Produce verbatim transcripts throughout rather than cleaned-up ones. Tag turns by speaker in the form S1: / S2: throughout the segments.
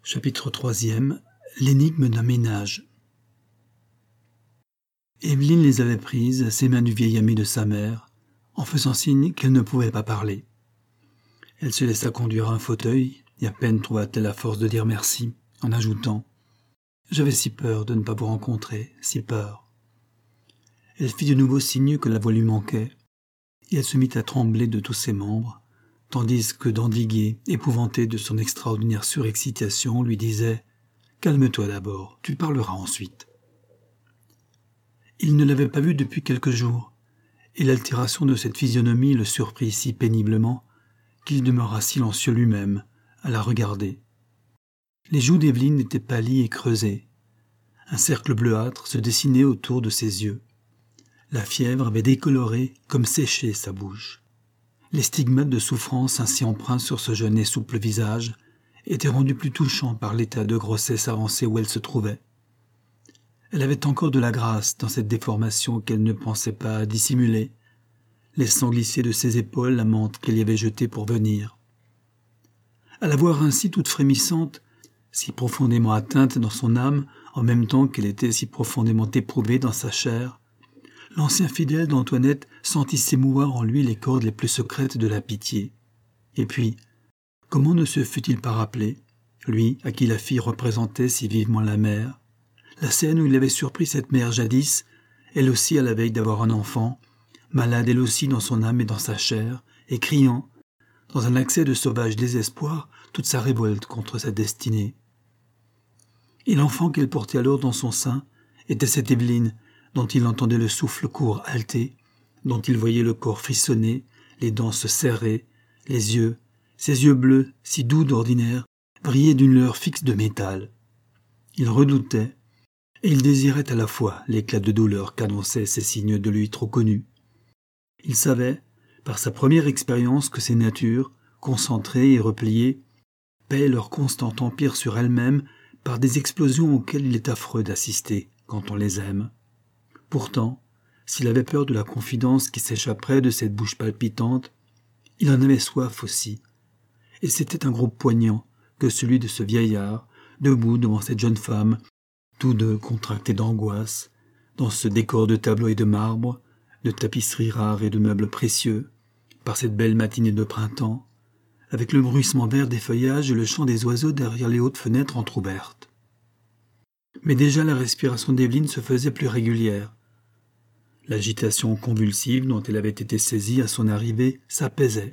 S1: Chapitre troisième. L'énigme d'un ménage. Évelyne les avait prises, ses mains du vieil ami de sa mère, en faisant signe qu'elle ne pouvait pas parler. Elle se laissa conduire à un fauteuil, et à peine trouva-t-elle la force de dire merci, en ajoutant « J'avais si peur de ne pas vous rencontrer, si peur. » Elle fit de nouveau signe que la voix lui manquait, et elle se mit à trembler de tous ses membres, tandis que d'Andiguier, épouvanté de son extraordinaire surexcitation, lui disait « Calme-toi d'abord, tu parleras ensuite. » Il ne l'avait pas vue depuis quelques jours, et l'altération de cette physionomie le surprit si péniblement qu'il demeura silencieux lui-même à la regarder. Les joues d'Éveline étaient pâlies et creusées. Un cercle bleuâtre se dessinait autour de ses yeux. La fièvre avait décoloré comme séché sa bouche. Les stigmates de souffrance ainsi empreints sur ce jeune et souple visage étaient rendus plus touchants par l'état de grossesse avancé où elle se trouvait. Elle avait encore de la grâce dans cette déformation qu'elle ne pensait pas dissimuler, laissant glisser de ses épaules la mante qu'elle y avait jetée pour venir. À la voir ainsi toute frémissante, si profondément atteinte dans son âme, en même temps qu'elle était si profondément éprouvée dans sa chair, l'ancien fidèle d'Antoinette sentit s'émouvoir en lui les cordes les plus secrètes de la pitié. Et puis, comment ne se fût-il pas rappelé, lui à qui la fille représentait si vivement la mère, la scène où il avait surpris cette mère jadis, elle aussi à la veille d'avoir un enfant, malade elle aussi dans son âme et dans sa chair, et criant, dans un accès de sauvage désespoir, toute sa révolte contre sa destinée. Et l'enfant qu'elle portait alors dans son sein était cette Éveline dont il entendait le souffle court halter, dont il voyait le corps frissonner, les dents se serrer, les yeux, ses yeux bleus, si doux d'ordinaire, brillaient d'une lueur fixe de métal. Il redoutait, et il désirait à la fois l'éclat de douleur qu'annonçaient ces signes de lui trop connus. Il savait, par sa première expérience, que ces natures, concentrées et repliées, paient leur constant empire sur elles-mêmes par des explosions auxquelles il est affreux d'assister quand on les aime. Pourtant, s'il avait peur de la confidence qui s'échapperait de cette bouche palpitante, il en avait soif aussi. Et c'était un groupe poignant que celui de ce vieillard, debout devant cette jeune femme, tous deux contractés d'angoisse, dans ce décor de tableaux et de marbre, de tapisseries rares et de meubles précieux, par cette belle matinée de printemps, avec le bruissement vert des feuillages et le chant des oiseaux derrière les hautes fenêtres entr'ouvertes. Mais déjà la respiration d'Éveline se faisait plus régulière. L'agitation convulsive dont elle avait été saisie à son arrivée s'apaisait.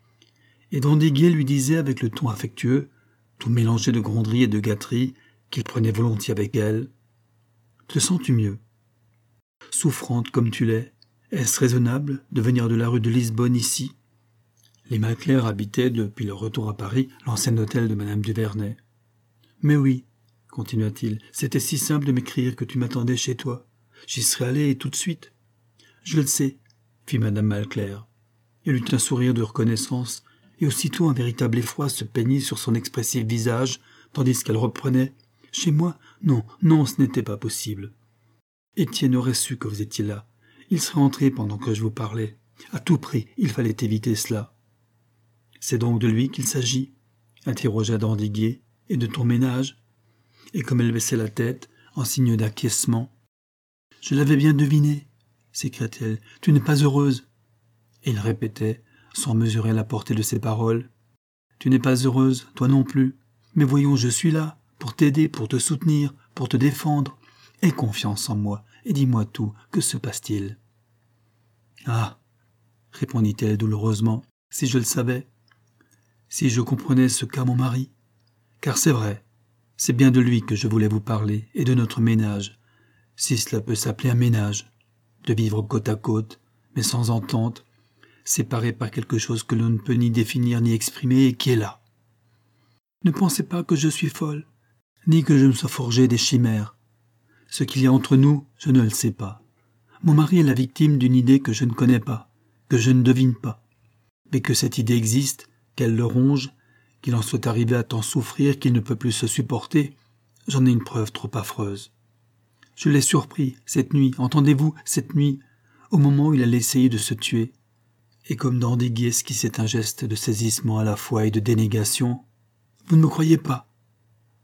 S1: Et d'Andiguier lui disait avec le ton affectueux, tout mélangé de gronderie et de gâterie, qu'il prenait volontiers avec elle. « Te sens-tu mieux ? Souffrante comme tu l'es, est-ce raisonnable de venir de la rue de Lisbonne ici ?» Les Malcler habitaient, depuis leur retour à Paris, l'ancien hôtel de Madame Duvernay. « Mais oui, continua-t-il, c'était si simple de m'écrire que tu m'attendais chez toi. J'y serais allé et tout de suite. »« Je le sais, » fit Madame Malcler. Elle eut un sourire de reconnaissance, et aussitôt un véritable effroi se peignit sur son expressif visage, tandis qu'elle reprenait « Chez moi ? Non, non, ce n'était pas possible. Étienne aurait su que vous étiez là. Il serait entré pendant que je vous parlais. À tout prix, il fallait éviter cela. »« C'est donc de lui qu'il s'agit ?» interrogea d'Andiguier. « Et de ton ménage ?» Et comme elle baissait la tête, en signe d'acquiescement, « Je l'avais bien deviné, » s'écria-t-elle, « tu n'es pas heureuse. » Et il répétait, sans mesurer la portée de ses paroles, « Tu n'es pas heureuse, toi non plus. Mais voyons, je suis là, pour t'aider, pour te soutenir, pour te défendre. Aie confiance en moi, et dis-moi tout, que se passe-t-il ?»« Ah !» répondit-elle douloureusement, « si je le savais, si je comprenais ce qu'a mon mari. Car c'est vrai, c'est bien de lui que je voulais vous parler, et de notre ménage, si cela peut s'appeler un ménage, de vivre côte à côte, mais sans entente, séparés par quelque chose que l'on ne peut ni définir ni exprimer et qui est là. Ne pensez pas que je suis folle, ni que je me sois forgé des chimères. Ce qu'il y a entre nous, je ne le sais pas. Mon mari est la victime d'une idée que je ne connais pas, que je ne devine pas. Mais que cette idée existe, qu'elle le ronge, qu'il en soit arrivé à tant souffrir qu'il ne peut plus se supporter, j'en ai une preuve trop affreuse. Je l'ai surpris, cette nuit, entendez-vous, cette nuit, au moment où il allait essayer de se tuer. Et comme d'Andiguier esquissait un geste de saisissement à la fois et de dénégation, « Vous ne me croyez pas ?»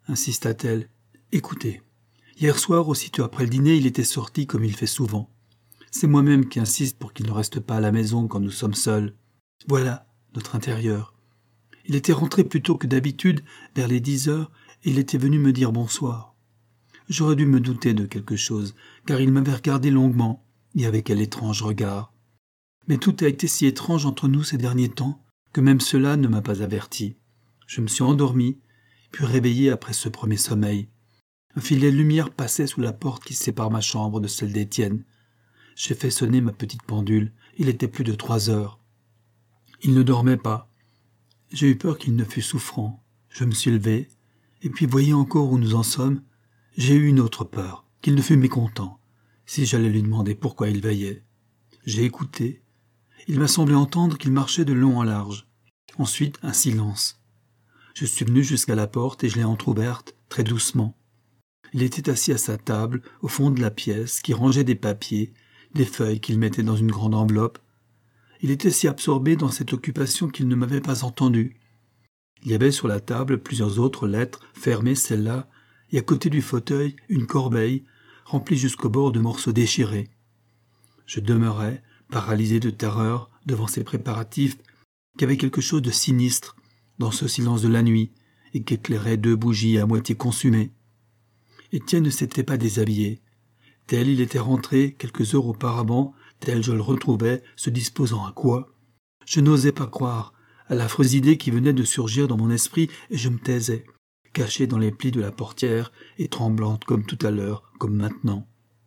S1: insista-t-elle. Écoutez, hier soir, aussitôt après le dîner, il était sorti comme il fait souvent. C'est moi-même qui insiste pour qu'il ne reste pas à la maison quand nous sommes seuls. Voilà notre intérieur. Il était rentré plus tôt que d'habitude, vers les dix heures, et il était venu me dire bonsoir. J'aurais dû me douter de quelque chose, car il m'avait regardé longuement, et avec quel étrange regard. Mais tout a été si étrange entre nous ces derniers temps, que même cela ne m'a pas averti. Je me suis endormi, puis réveillé après ce premier sommeil. Un filet de lumière passait sous la porte qui sépare ma chambre de celle d'Étienne. J'ai fait sonner ma petite pendule. Il était plus de trois heures. Il ne dormait pas. J'ai eu peur qu'il ne fût souffrant. Je me suis levé, et puis voyez encore où nous en sommes. J'ai eu une autre peur, qu'il ne fût mécontent, si j'allais lui demander pourquoi il veillait. J'ai écouté. Il m'a semblé entendre qu'il marchait de long en large. Ensuite, un silence. Je suis venu jusqu'à la porte et je l'ai entr'ouverte, très doucement. Il était assis à sa table, au fond de la pièce, qui rangeait des papiers, des feuilles qu'il mettait dans une grande enveloppe. Il était si absorbé dans cette occupation qu'il ne m'avait pas entendu. Il y avait sur la table plusieurs autres lettres, fermées celle-là, et à côté du fauteuil, une corbeille, remplie jusqu'au bord de morceaux déchirés. Je demeurais, paralysé de terreur, devant ces préparatifs, qui avaient quelque chose de sinistre, dans ce silence de la nuit, et qu'éclairaient deux bougies à moitié consumées. Étienne ne s'était pas déshabillé. Tel il était rentré quelques heures auparavant, tel je le retrouvais, se disposant à quoi? Je n'osais pas croire à l'affreuse idée qui venait de surgir dans mon esprit, et je me taisais, caché dans les plis de la portière, et tremblante comme tout à l'heure, comme maintenant.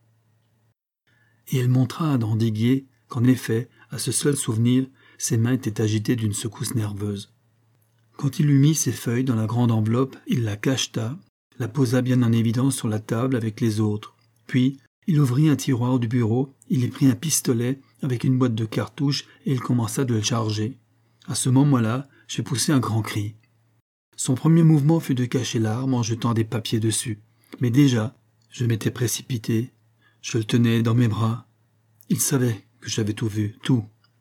S1: Et elle montra à Dandiguier qu'en effet, à ce seul souvenir, ses mains étaient agitées d'une secousse nerveuse. Quand il eut mis ses feuilles dans la grande enveloppe, il la cacheta, la posa bien en évidence sur la table avec les autres. Puis, il ouvrit un tiroir du bureau, il y prit un pistolet avec une boîte de cartouches et il commença de le charger. À ce moment-là, j'ai poussé un grand cri. Son premier mouvement fut de cacher l'arme en jetant des papiers dessus. Mais déjà, je m'étais précipité. Je le tenais dans mes bras. Il savait que j'avais tout vu, tout.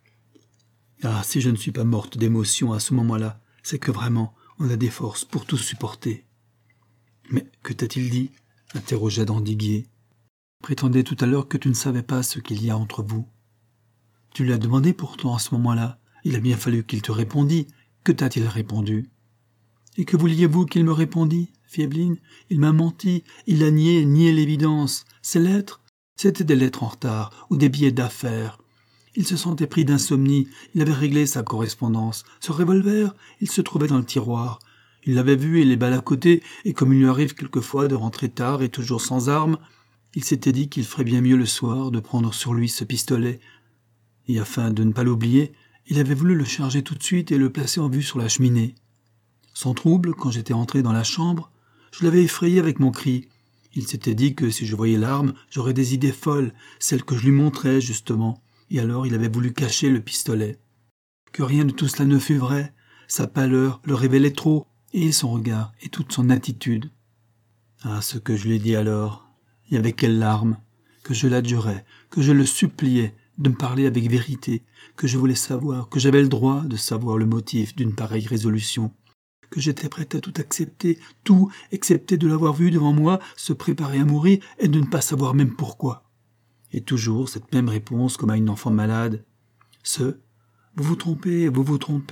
S1: Ah, si je ne suis pas morte d'émotion à ce moment-là, c'est que vraiment, on a des forces pour tout supporter. « Mais que t'a-t-il dit » interrogea Dandiguier. « Prétendais tout à l'heure que tu ne savais pas ce qu'il y a entre vous. »« Tu lui as demandé pourtant à ce moment-là. Il a bien fallu qu'il te répondît. Que t'a-t-il répondu ?»« Et que vouliez-vous qu'il me répondît, fit Evelyne. Il m'a menti. Il a nié, nié l'évidence. Ces lettres, c'étaient des lettres en retard ou des billets d'affaires. Il se sentait pris d'insomnie. Il avait réglé sa correspondance. Ce revolver, il se trouvait dans le tiroir. Il l'avait vu et les balles à côté, et comme il lui arrive quelquefois de rentrer tard et toujours sans armes, il s'était dit qu'il ferait bien mieux le soir de prendre sur lui ce pistolet. Et afin de ne pas l'oublier, il avait voulu le charger tout de suite et le placer en vue sur la cheminée. Sans trouble, quand j'étais entré dans la chambre, je l'avais effrayé avec mon cri. Il s'était dit que si je voyais l'arme, j'aurais des idées folles, celles que je lui montrais justement, et alors il avait voulu cacher le pistolet. Que rien de tout cela ne fût vrai, sa pâleur le révélait trop, et son regard, et toute son attitude. Ah, ce que je lui ai dit alors, et avec quelles larmes, que je l'adjurais, que je le suppliais de me parler avec vérité, que je voulais savoir, que j'avais le droit de savoir le motif d'une pareille résolution, que j'étais prête à tout accepter, tout, excepté de l'avoir vu devant moi se préparer à mourir et de ne pas savoir même pourquoi. Et toujours cette même réponse comme à une enfant malade. Ce « vous vous trompez, vous vous trompez »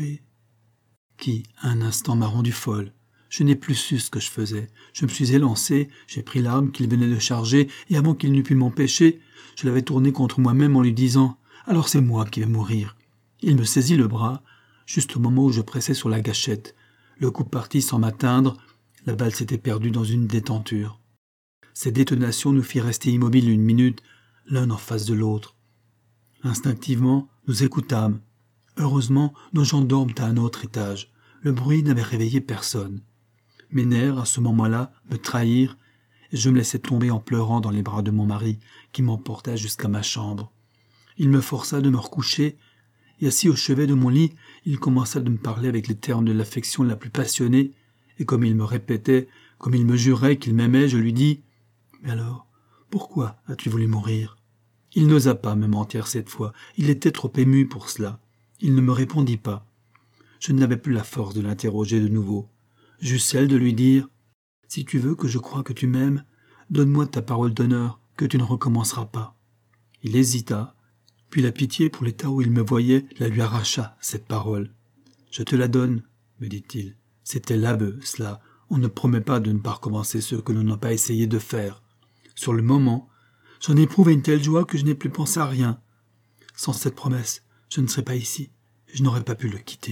S1: qui, un instant, m'a rendu folle. Je n'ai plus su ce que je faisais. Je me suis élancé, j'ai pris l'arme qu'il venait de charger, et avant qu'il n'eût pu m'empêcher, je l'avais tournée contre moi-même en lui disant « Alors c'est moi qui vais mourir ». Il me saisit le bras, juste au moment où je pressais sur la gâchette. Le coup partit sans m'atteindre, la balle s'était perdue dans une détenture. Cette détonation nous fit rester immobiles une minute, l'un en face de l'autre. Instinctivement, nous écoutâmes. Heureusement, nos gens dorment à un autre étage. Le bruit n'avait réveillé personne. Mes nerfs, à ce moment-là, me trahirent, et je me laissai tomber en pleurant dans les bras de mon mari, qui m'emporta jusqu'à ma chambre. Il me força de me recoucher, et assis au chevet de mon lit, il commença de me parler avec les termes de l'affection la plus passionnée, et comme il me répétait, comme il me jurait qu'il m'aimait, je lui dis « Mais alors, pourquoi as-tu voulu mourir ?» Il n'osa pas me mentir cette fois, il était trop ému pour cela. Il ne me répondit pas. Je n'avais plus la force de l'interroger de nouveau. J'eus celle de lui dire « Si tu veux que je croie que tu m'aimes, donne-moi ta parole d'honneur que tu ne recommenceras pas. » Il hésita, puis la pitié pour l'état où il me voyait la lui arracha, cette parole. « Je te la donne, » me dit-il. « C'était l'aveu, cela. On ne promet pas de ne pas recommencer ce que l'on n'a pas essayé de faire. Sur le moment, j'en ai éprouvé une telle joie que je n'ai plus pensé à rien. Sans cette promesse, je ne serais pas ici, et je n'aurais pas pu le quitter. »